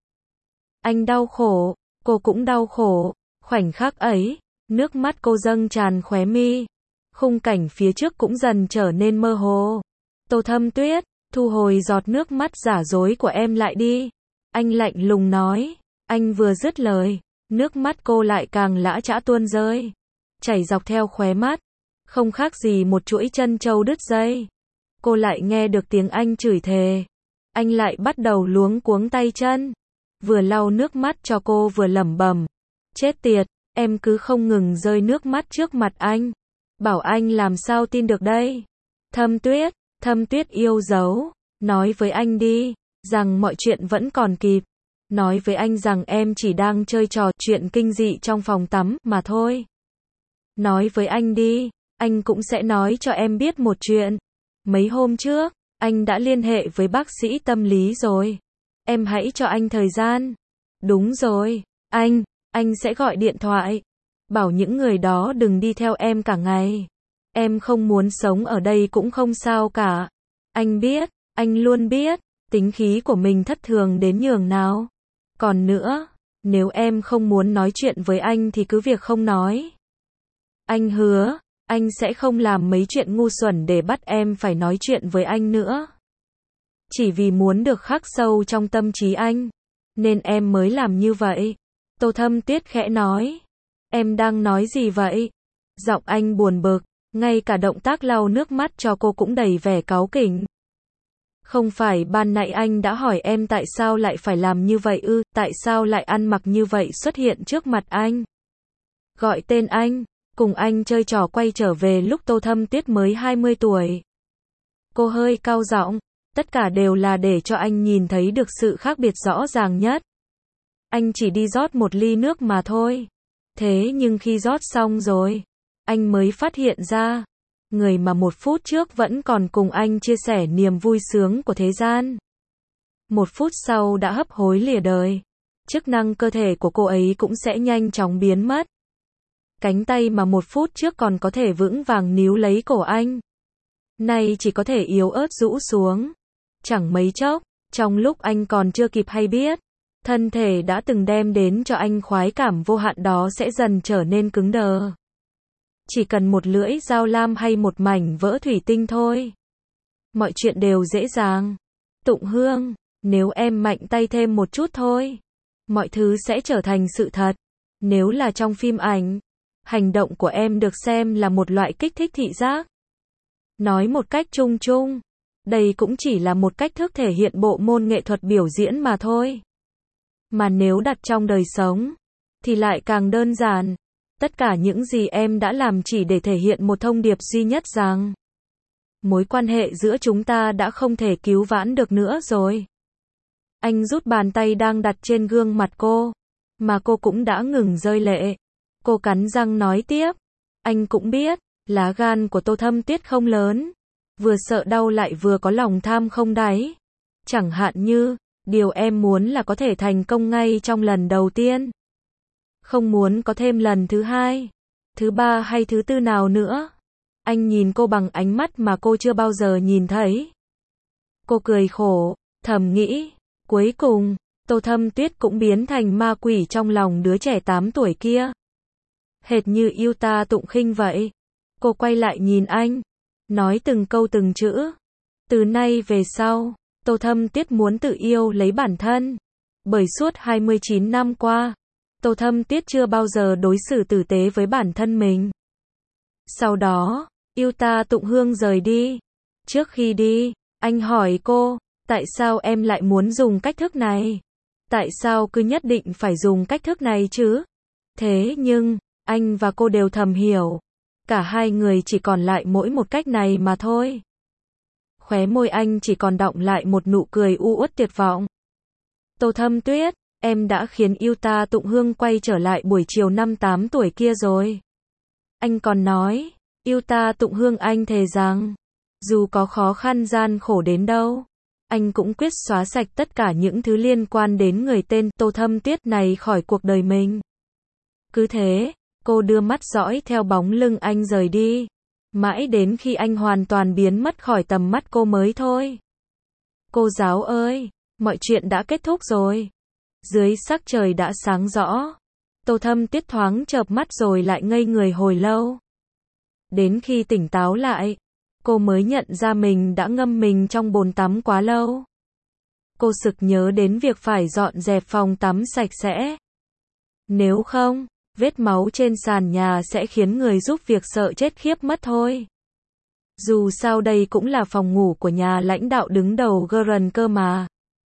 Anh đau khổ, cô cũng đau khổ. Khoảnh khắc ấy, nước mắt cô dâng tràn khóe mi. Khung cảnh phía trước cũng dần trở nên mơ hồ. Tô Thâm Tuyết, thu hồi giọt nước mắt giả dối của em lại đi. Anh lạnh lùng nói. Anh vừa dứt lời, nước mắt cô lại càng lã chã tuôn rơi, chảy dọc theo khóe mắt, không khác gì một chuỗi chân châu đứt dây. Cô lại nghe được tiếng anh chửi thề. Anh lại bắt đầu luống cuống tay chân, vừa lau nước mắt cho cô vừa lẩm bẩm. Chết tiệt, em cứ không ngừng rơi nước mắt trước mặt anh. Bảo anh làm sao tin được đây. Thâm Tuyết, Thâm Tuyết yêu dấu. Nói với anh đi, rằng mọi chuyện vẫn còn kịp. Nói với anh rằng em chỉ đang chơi trò chuyện kinh dị trong phòng tắm mà thôi. Nói với anh đi, anh cũng sẽ nói cho em biết một chuyện. Mấy hôm trước, anh đã liên hệ với bác sĩ tâm lý rồi. Em hãy cho anh thời gian. Đúng rồi, anh, anh sẽ gọi điện thoại. Bảo những người đó đừng đi theo em cả ngày. Em không muốn sống ở đây cũng không sao cả. Anh biết, anh luôn biết, tính khí của mình thất thường đến nhường nào. Còn nữa, nếu em không muốn nói chuyện với anh thì cứ việc không nói. Anh hứa, anh sẽ không làm mấy chuyện ngu xuẩn để bắt em phải nói chuyện với anh nữa. Chỉ vì muốn được khắc sâu trong tâm trí anh, nên em mới làm như vậy. Tô Thâm Tuyết khẽ nói. Em đang nói gì vậy? Giọng anh buồn bực, ngay cả động tác lau nước mắt cho cô cũng đầy vẻ cáu kỉnh. Không phải ban nãy anh đã hỏi em tại sao lại phải làm như vậy ư, tại sao lại ăn mặc như vậy xuất hiện trước mặt anh. Gọi tên anh, cùng anh chơi trò quay trở về lúc Tô Thâm Tuyết mới hai mươi tuổi. Cô hơi cau giọng, tất cả đều là để cho anh nhìn thấy được sự khác biệt rõ ràng nhất. Anh chỉ đi rót một ly nước mà thôi. Thế nhưng khi rót xong rồi, anh mới phát hiện ra, người mà một phút trước vẫn còn cùng anh chia sẻ niềm vui sướng của thế gian. Một phút sau đã hấp hối lìa đời. Chức năng cơ thể của cô ấy cũng sẽ nhanh chóng biến mất. Cánh tay mà một phút trước còn có thể vững vàng níu lấy cổ anh, nay chỉ có thể yếu ớt rũ xuống. Chẳng mấy chốc, trong lúc anh còn chưa kịp hay biết, thân thể đã từng đem đến cho anh khoái cảm vô hạn đó sẽ dần trở nên cứng đờ. Chỉ cần một lưỡi dao lam hay một mảnh vỡ thủy tinh thôi. Mọi chuyện đều dễ dàng. Tụng Hương, nếu em mạnh tay thêm một chút thôi, mọi thứ sẽ trở thành sự thật. Nếu là trong phim ảnh, hành động của em được xem là một loại kích thích thị giác. Nói một cách chung chung, đây cũng chỉ là một cách thức thể hiện bộ môn nghệ thuật biểu diễn mà thôi. Mà nếu đặt trong đời sống, thì lại càng đơn giản. Tất cả những gì em đã làm chỉ để thể hiện một thông điệp duy nhất rằng mối quan hệ giữa chúng ta đã không thể cứu vãn được nữa rồi. Anh rút bàn tay đang đặt trên gương mặt cô, mà cô cũng đã ngừng rơi lệ. Cô cắn răng nói tiếp. Anh cũng biết, lá gan của Tô Thâm Tuyết không lớn. Vừa sợ đau lại vừa có lòng tham không đáy. Chẳng hạn như, điều em muốn là có thể thành công ngay trong lần đầu tiên. Không muốn có thêm lần thứ hai, thứ ba hay thứ tư nào nữa. Anh nhìn cô bằng ánh mắt mà cô chưa bao giờ nhìn thấy. Cô cười khổ, thầm nghĩ, cuối cùng, Tô Thâm Tuyết cũng biến thành ma quỷ trong lòng đứa trẻ tám tuổi kia. Hệt như yêu ta tụng khinh vậy. Cô quay lại nhìn anh, nói từng câu từng chữ. Từ nay về sau, Tô Thâm Tuyết muốn tự yêu lấy bản thân. Bởi suốt hai mươi chín năm qua, Tô Thâm Tuyết chưa bao giờ đối xử tử tế với bản thân mình. Sau đó, yêu ta tụng hương rời đi. Trước khi đi, anh hỏi cô, tại sao em lại muốn dùng cách thức này? Tại sao cứ nhất định phải dùng cách thức này chứ? Thế nhưng, anh và cô đều thầm hiểu, cả hai người chỉ còn lại mỗi một cách này mà thôi. Khóe môi anh chỉ còn đọng lại một nụ cười u uất tuyệt vọng. Tô Thâm Tuyết, em đã khiến yêu ta tụng hương quay trở lại buổi chiều năm tám tuổi kia rồi. Anh còn nói, yêu ta tụng hương anh thề rằng, dù có khó khăn gian khổ đến đâu, anh cũng quyết xóa sạch tất cả những thứ liên quan đến người tên Tô Thâm Tuyết này khỏi cuộc đời mình. Cứ thế, cô đưa mắt dõi theo bóng lưng anh rời đi, mãi đến khi anh hoàn toàn biến mất khỏi tầm mắt cô mới thôi. Cô giáo ơi, mọi chuyện đã kết thúc rồi. Dưới sắc trời đã sáng rõ, Tô Thâm Tuyết thoáng chợp mắt rồi lại ngây người hồi lâu. Đến khi tỉnh táo lại, cô mới nhận ra mình đã ngâm mình trong bồn tắm quá lâu. Cô sực nhớ đến việc phải dọn dẹp phòng tắm sạch sẽ. Nếu không, vết máu trên sàn nhà sẽ khiến người giúp việc sợ chết khiếp mất thôi. Dù sao đây cũng là phòng ngủ của nhà lãnh đạo đứng đầu Gordon cơ mà.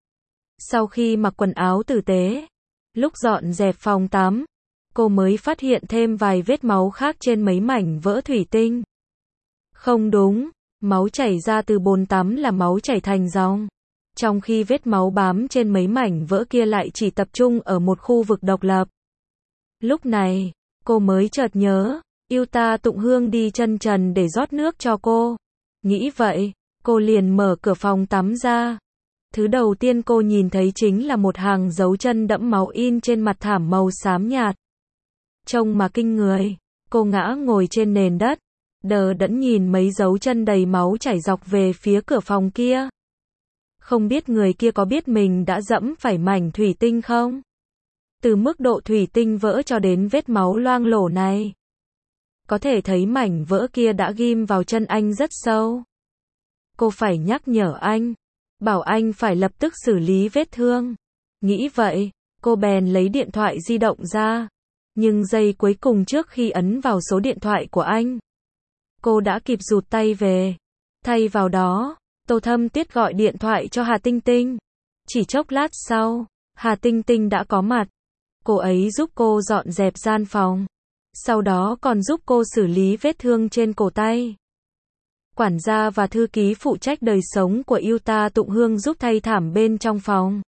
Sau khi mặc quần áo tử tế, lúc dọn dẹp phòng tắm, cô mới phát hiện thêm vài vết máu khác trên mấy mảnh vỡ thủy tinh. Không đúng, máu chảy ra từ bồn tắm là máu chảy thành dòng. Trong khi vết máu bám trên mấy mảnh vỡ kia lại chỉ tập trung ở một khu vực độc lập. Lúc này, cô mới chợt nhớ, Yuta Tụng Hương đi chân trần để rót nước cho cô. Nghĩ vậy, cô liền mở cửa phòng tắm ra. Thứ đầu tiên cô nhìn thấy chính là một hàng dấu chân đẫm máu in trên mặt thảm màu xám nhạt. Trông mà kinh người, cô ngã ngồi trên nền đất, đờ đẫn nhìn mấy dấu chân đầy máu chảy dọc về phía cửa phòng kia. Không biết người kia có biết mình đã dẫm phải mảnh thủy tinh không? Từ mức độ thủy tinh vỡ cho đến vết máu loang lổ này, có thể thấy mảnh vỡ kia đã ghim vào chân anh rất sâu. Cô phải nhắc nhở anh, bảo anh phải lập tức xử lý vết thương. Nghĩ vậy, cô bèn lấy điện thoại di động ra. Nhưng giây cuối cùng trước khi ấn vào số điện thoại của anh, cô đã kịp rụt tay về. Thay vào đó, Tô Thâm Tuyết gọi điện thoại cho Hà Tinh Tinh. Chỉ chốc lát sau, Hà Tinh Tinh đã có mặt. Cô ấy giúp cô dọn dẹp gian phòng. Sau đó còn giúp cô xử lý vết thương trên cổ tay. Quản gia và thư ký phụ trách đời sống của Yuta Tụng Hương giúp thay thảm bên trong phòng.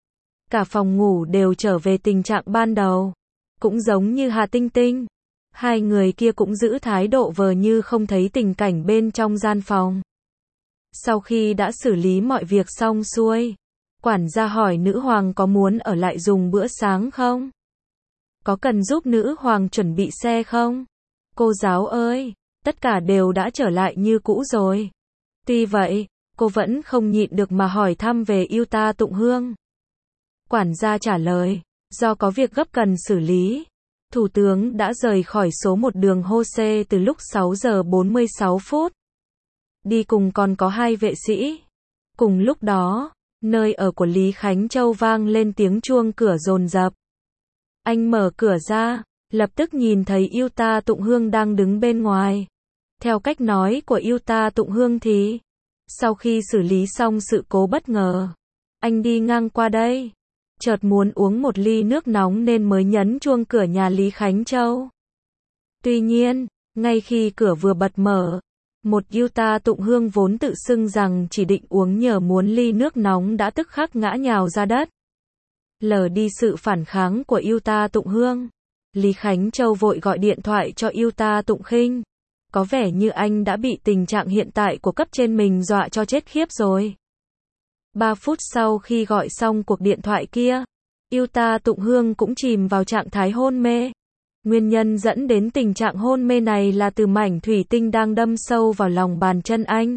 Cả phòng ngủ đều trở về tình trạng ban đầu. Cũng giống như Hà Tinh Tinh, hai người kia cũng giữ thái độ vờ như không thấy tình cảnh bên trong gian phòng. Sau khi đã xử lý mọi việc xong xuôi, quản gia hỏi nữ hoàng có muốn ở lại dùng bữa sáng không? Có cần giúp nữ hoàng chuẩn bị xe không? Cô giáo ơi, tất cả đều đã trở lại như cũ rồi. Tuy vậy, cô vẫn không nhịn được mà hỏi thăm về Yuta Tụng Hương. Quản gia trả lời, do có việc gấp cần xử lý, Thủ tướng đã rời khỏi số một đường Hô-xê từ lúc sáu giờ bốn mươi sáu phút. Đi cùng còn có hai vệ sĩ. Cùng lúc đó, nơi ở của Lý Khánh Châu vang lên tiếng chuông cửa dồn dập. Anh mở cửa ra, lập tức nhìn thấy Yuta Tụng Hương đang đứng bên ngoài. Theo cách nói của Yuta Tụng Hương thì, sau khi xử lý xong sự cố bất ngờ, anh đi ngang qua đây, chợt muốn uống một ly nước nóng nên mới nhấn chuông cửa nhà Lý Khánh Châu. Tuy nhiên, ngay khi cửa vừa bật mở, một Yuta Tụng Hương vốn tự xưng rằng chỉ định uống nhờ muốn ly nước nóng đã tức khắc ngã nhào ra đất. Lờ đi sự phản kháng của Yuta Tụng Hương, Lý Khánh Châu vội gọi điện thoại cho Yuta Tụng Khinh. Có vẻ như anh đã bị tình trạng hiện tại của cấp trên mình dọa cho chết khiếp rồi. Ba phút sau khi gọi xong cuộc điện thoại kia, Yuta Tụng Hương cũng chìm vào trạng thái hôn mê. Nguyên nhân dẫn đến tình trạng hôn mê này là từ mảnh thủy tinh đang đâm sâu vào lòng bàn chân anh.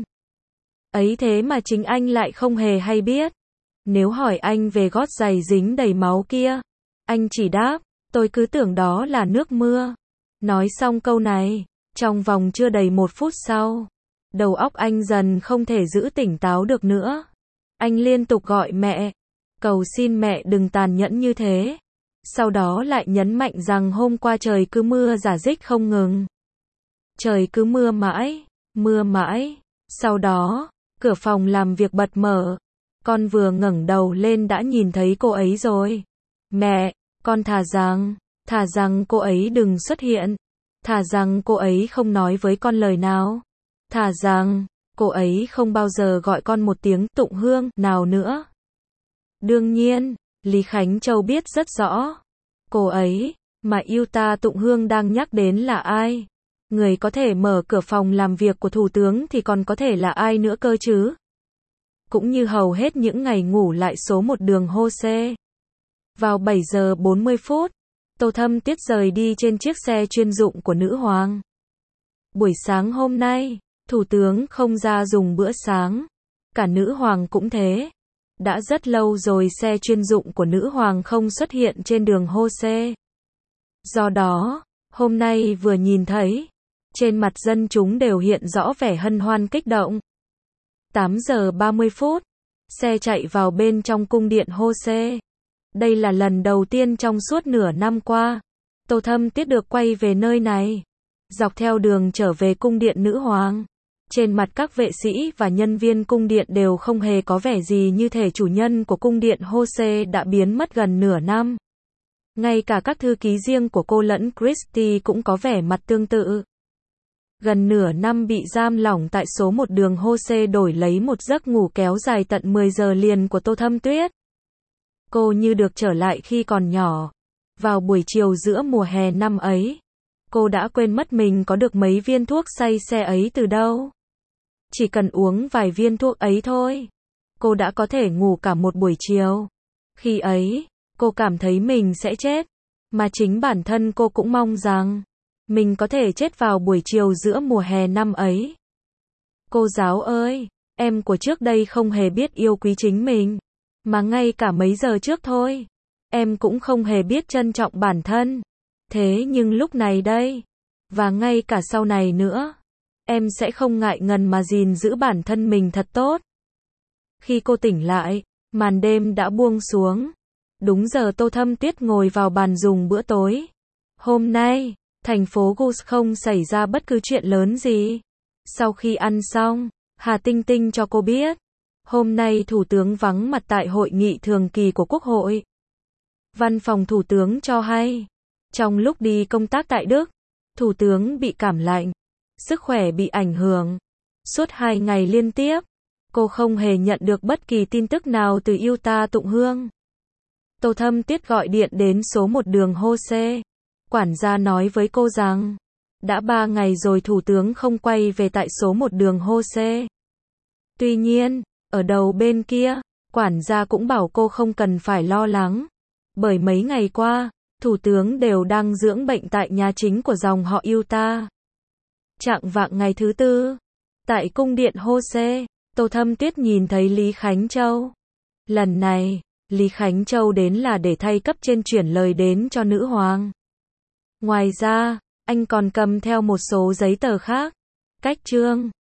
Ấy thế mà chính anh lại không hề hay biết. Nếu hỏi anh về gót giày dính đầy máu kia, anh chỉ đáp, tôi cứ tưởng đó là nước mưa. Nói xong câu này, trong vòng chưa đầy một phút sau, đầu óc anh dần không thể giữ tỉnh táo được nữa. Anh liên tục gọi mẹ, cầu xin mẹ đừng tàn nhẫn như thế. Sau đó lại nhấn mạnh rằng hôm qua trời cứ mưa rả rích không ngừng. Trời cứ mưa mãi, mưa mãi. Sau đó, cửa phòng làm việc bật mở. Con vừa ngẩng đầu lên đã nhìn thấy cô ấy rồi. Mẹ, con thà rằng, thà rằng cô ấy đừng xuất hiện. Thà rằng cô ấy không nói với con lời nào. Thà rằng, cô ấy không bao giờ gọi con một tiếng Tụng Hương nào nữa. Đương nhiên, Lý Khánh Châu biết rất rõ. Cô ấy, mà Yuta Tụng Hương đang nhắc đến là ai? Người có thể mở cửa phòng làm việc của thủ tướng thì còn có thể là ai nữa cơ chứ? Cũng như hầu hết những ngày ngủ lại số một đường Hô-xê. Vào bảy giờ bốn mươi phút, Tô Thâm Tuyết rời đi trên chiếc xe chuyên dụng của nữ hoàng. Buổi sáng hôm nay, thủ tướng không ra dùng bữa sáng. Cả nữ hoàng cũng thế. Đã rất lâu rồi xe chuyên dụng của nữ hoàng không xuất hiện trên đường Hô-xê. Do đó, hôm nay vừa nhìn thấy, Trên mặt dân chúng đều hiện rõ vẻ hân hoan kích động. tám giờ ba mươi phút, xe chạy vào bên trong cung điện Jose. Đây là lần đầu tiên trong suốt nửa năm qua, Tô Thâm Tuyết được quay về nơi này. Dọc theo đường trở về cung điện nữ hoàng, trên mặt các vệ sĩ và nhân viên cung điện đều không hề có vẻ gì như thể chủ nhân của cung điện Jose đã biến mất gần nửa năm. Ngay cả các thư ký riêng của cô lẫn Christie cũng có vẻ mặt tương tự. Gần nửa năm bị giam lỏng tại số một đường Jose đổi lấy một giấc ngủ kéo dài tận mười giờ liền của Tô Thâm Tuyết. Cô như được trở lại khi còn nhỏ. Vào buổi chiều giữa mùa hè năm ấy, cô đã quên mất mình có được mấy viên thuốc say xe ấy từ đâu. Chỉ cần uống vài viên thuốc ấy thôi, cô đã có thể ngủ cả một buổi chiều. Khi ấy, cô cảm thấy mình sẽ chết, mà chính bản thân cô cũng mong rằng mình có thể chết vào buổi chiều giữa mùa hè năm ấy. Cô giáo ơi, em của trước đây không hề biết yêu quý chính mình, mà ngay cả mấy giờ trước thôi, em cũng không hề biết trân trọng bản thân. Thế nhưng lúc này đây, và ngay cả sau này nữa, em sẽ không ngại ngần mà gìn giữ bản thân mình thật tốt. Khi cô tỉnh lại, màn đêm đã buông xuống. Đúng giờ Tô Thâm Tuyết ngồi vào bàn dùng bữa tối. Hôm nay, thành phố Gus không xảy ra bất cứ chuyện lớn gì. Sau khi ăn xong, Hà Tinh Tinh cho cô biết, hôm nay Thủ tướng vắng mặt tại hội nghị thường kỳ của Quốc hội. Văn phòng Thủ tướng cho hay, trong lúc đi công tác tại Đức, Thủ tướng bị cảm lạnh, sức khỏe bị ảnh hưởng. Suốt hai ngày liên tiếp, cô không hề nhận được bất kỳ tin tức nào từ Utah Tụng Hương. Tô Thâm Tuyết gọi điện đến số một đường Jose. Quản gia nói với cô rằng, đã ba ngày rồi Thủ tướng không quay về tại số một đường Jose. Tuy nhiên, ở đầu bên kia, quản gia cũng bảo cô không cần phải lo lắng. Bởi mấy ngày qua, Thủ tướng đều đang dưỡng bệnh tại nhà chính của dòng họ Utah. Chạng vạng ngày thứ tư, tại cung điện Jose, Tô Thâm Tuyết nhìn thấy Lý Khánh Châu. Lần này, Lý Khánh Châu đến là để thay cấp trên chuyển lời đến cho nữ hoàng. Ngoài ra, anh còn cầm theo một số giấy tờ khác. Cách chương